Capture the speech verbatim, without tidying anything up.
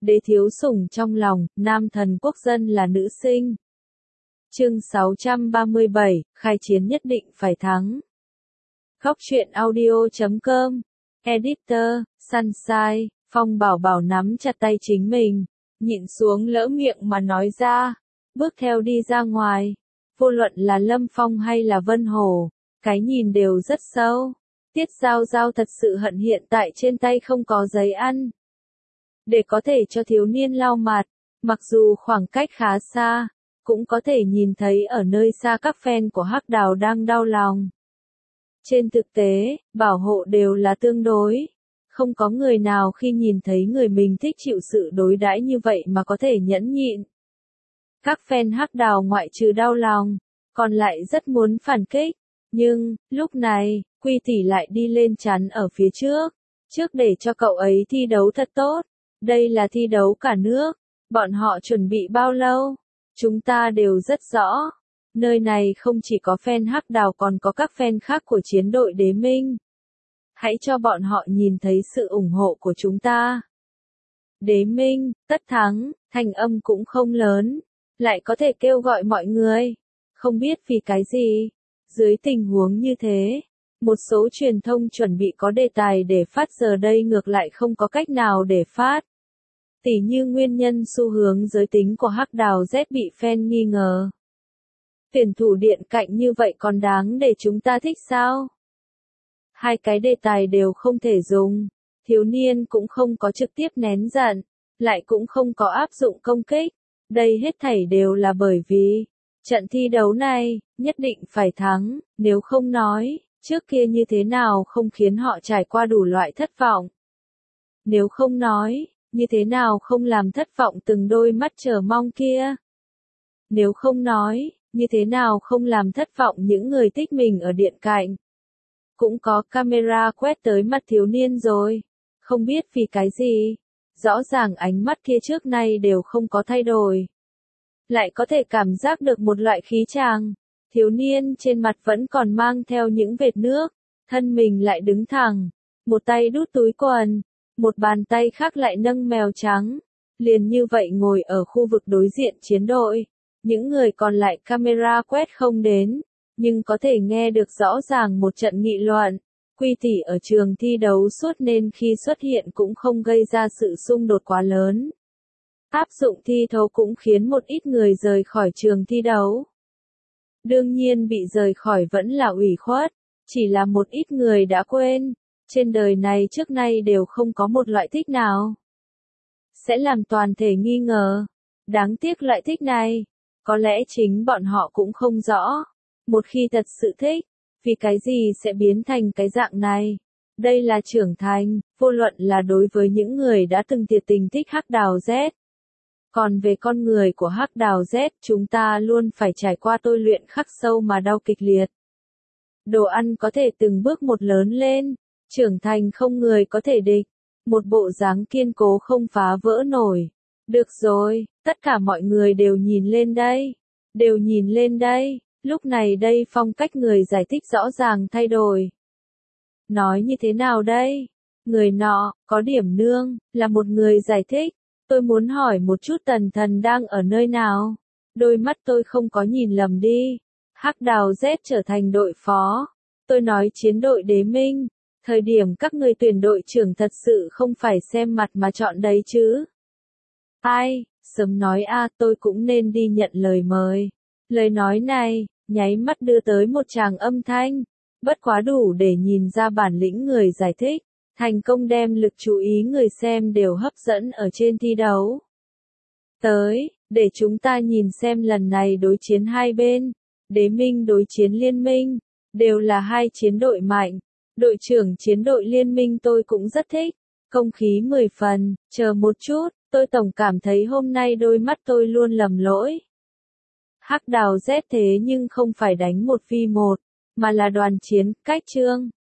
đế thiếu sủng trong lòng, nam thần quốc dân là nữ sinh. Chương sáu trăm ba mươi bảy, khai chiến nhất định phải thắng. Góc truyện audio chấm com, Editor, Sunshine, Phong Bảo Bảo nắm chặt tay chính mình, nhịn xuống lỡ miệng mà nói ra, bước theo đi ra ngoài. Vô luận là Lâm Phong hay là Vân Hổ, cái nhìn đều rất sâu. Tiết Giao Giao thật sự hận hiện tại trên tay không có giấy ăn. Để có thể cho thiếu niên lau mặt, mặc dù khoảng cách khá xa, cũng có thể nhìn thấy ở nơi xa các fan của Hắc Đào đang đau lòng. Trên thực tế, bảo hộ đều là tương đối. Không có người nào khi nhìn thấy người mình thích chịu sự đối đãi như vậy mà có thể nhẫn nhịn. Các fan Hắc Đào ngoại trừ đau lòng, còn lại rất muốn phản kích. Nhưng, lúc này, Quy tỷ lại đi lên chắn ở phía trước. Trước để cho cậu ấy thi đấu thật tốt. Đây là thi đấu cả nước. Bọn họ chuẩn bị bao lâu? Chúng ta đều rất rõ. Nơi này không chỉ có fan Hắc Đào còn có các fan khác của chiến đội Đế Minh. Hãy cho bọn họ nhìn thấy sự ủng hộ của chúng ta. Đế Minh, tất thắng, thanh âm cũng không lớn. Lại có thể kêu gọi mọi người. Không biết vì cái gì. Dưới tình huống như thế, một số truyền thông chuẩn bị có đề tài để phát giờ đây ngược lại không có cách nào để phát. Tỉ như nguyên nhân xu hướng giới tính của Hắc Đào Z bị fan nghi ngờ. Tuyển thủ điện cạnh như vậy còn đáng để chúng ta thích sao? Hai cái đề tài đều không thể dùng, thiếu niên cũng không có trực tiếp nén giận, lại cũng không có áp dụng công kích. Đây hết thảy đều là bởi vì trận thi đấu này, nhất định phải thắng, nếu không nói, trước kia như thế nào không khiến họ trải qua đủ loại thất vọng. Nếu không nói, như thế nào không làm thất vọng từng đôi mắt chờ mong kia. Nếu không nói, như thế nào không làm thất vọng những người thích mình ở điện cạnh. Cũng có camera quét tới mặt thiếu niên rồi, không biết vì cái gì, rõ ràng ánh mắt kia trước nay đều không có thay đổi. Lại có thể cảm giác được một loại khí tràng, thiếu niên trên mặt vẫn còn mang theo những vệt nước, thân mình lại đứng thẳng, một tay đút túi quần, một bàn tay khác lại nâng mèo trắng, liền như vậy ngồi ở khu vực đối diện chiến đội. Những người còn lại camera quét không đến, nhưng có thể nghe được rõ ràng một trận nghị luận. Quy tỷ ở trường thi đấu suốt nên khi xuất hiện cũng không gây ra sự xung đột quá lớn. Áp dụng thi thố cũng khiến một ít người rời khỏi trường thi đấu. Đương nhiên bị rời khỏi vẫn là ủy khuất, chỉ là một ít người đã quên, trên đời này trước nay đều không có một loại thích nào sẽ làm toàn thể nghi ngờ. Đáng tiếc loại thích này, có lẽ chính bọn họ cũng không rõ. Một khi thật sự thích, vì cái gì sẽ biến thành cái dạng này? Đây là trưởng thành, vô luận là đối với những người đã từng thiệt tình thích Hắc Đào Z. Còn về con người của Hắc Đào Z, chúng ta luôn phải trải qua tôi luyện khắc sâu mà đau kịch liệt. Đồ ăn có thể từng bước một lớn lên, trưởng thành không người có thể địch, một bộ dáng kiên cố không phá vỡ nổi. Được rồi, tất cả mọi người đều nhìn lên đây, đều nhìn lên đây, lúc này đây phong cách người giải thích rõ ràng thay đổi. Nói như thế nào đây? Người nọ, có điểm nương, là một người giải thích. Tôi muốn hỏi một chút Tần Thần đang ở nơi nào? Đôi mắt tôi không có nhìn lầm đi. Hắc Đào Z trở thành đội phó. Tôi nói chiến đội Đế Minh. Thời điểm các người tuyển đội trưởng thật sự không phải xem mặt mà chọn đấy chứ. Ai, sớm nói a tôi cũng nên đi nhận lời mời. Lời nói này, nháy mắt đưa tới một tràng âm thanh. Bất quá đủ để nhìn ra bản lĩnh người giải thích. Thành công đem lực chú ý người xem đều hấp dẫn ở trên thi đấu. Tới, để chúng ta nhìn xem lần này đối chiến hai bên. Đế Minh đối chiến Liên Minh, đều là hai chiến đội mạnh. Đội trưởng chiến đội Liên Minh tôi cũng rất thích. Công khí mười phần, chờ một chút, tôi tổng cảm thấy hôm nay đôi mắt tôi luôn lầm lỗi. Hắc Đào Z thế nhưng không phải đánh một vi một, mà là đoàn chiến, cách chương.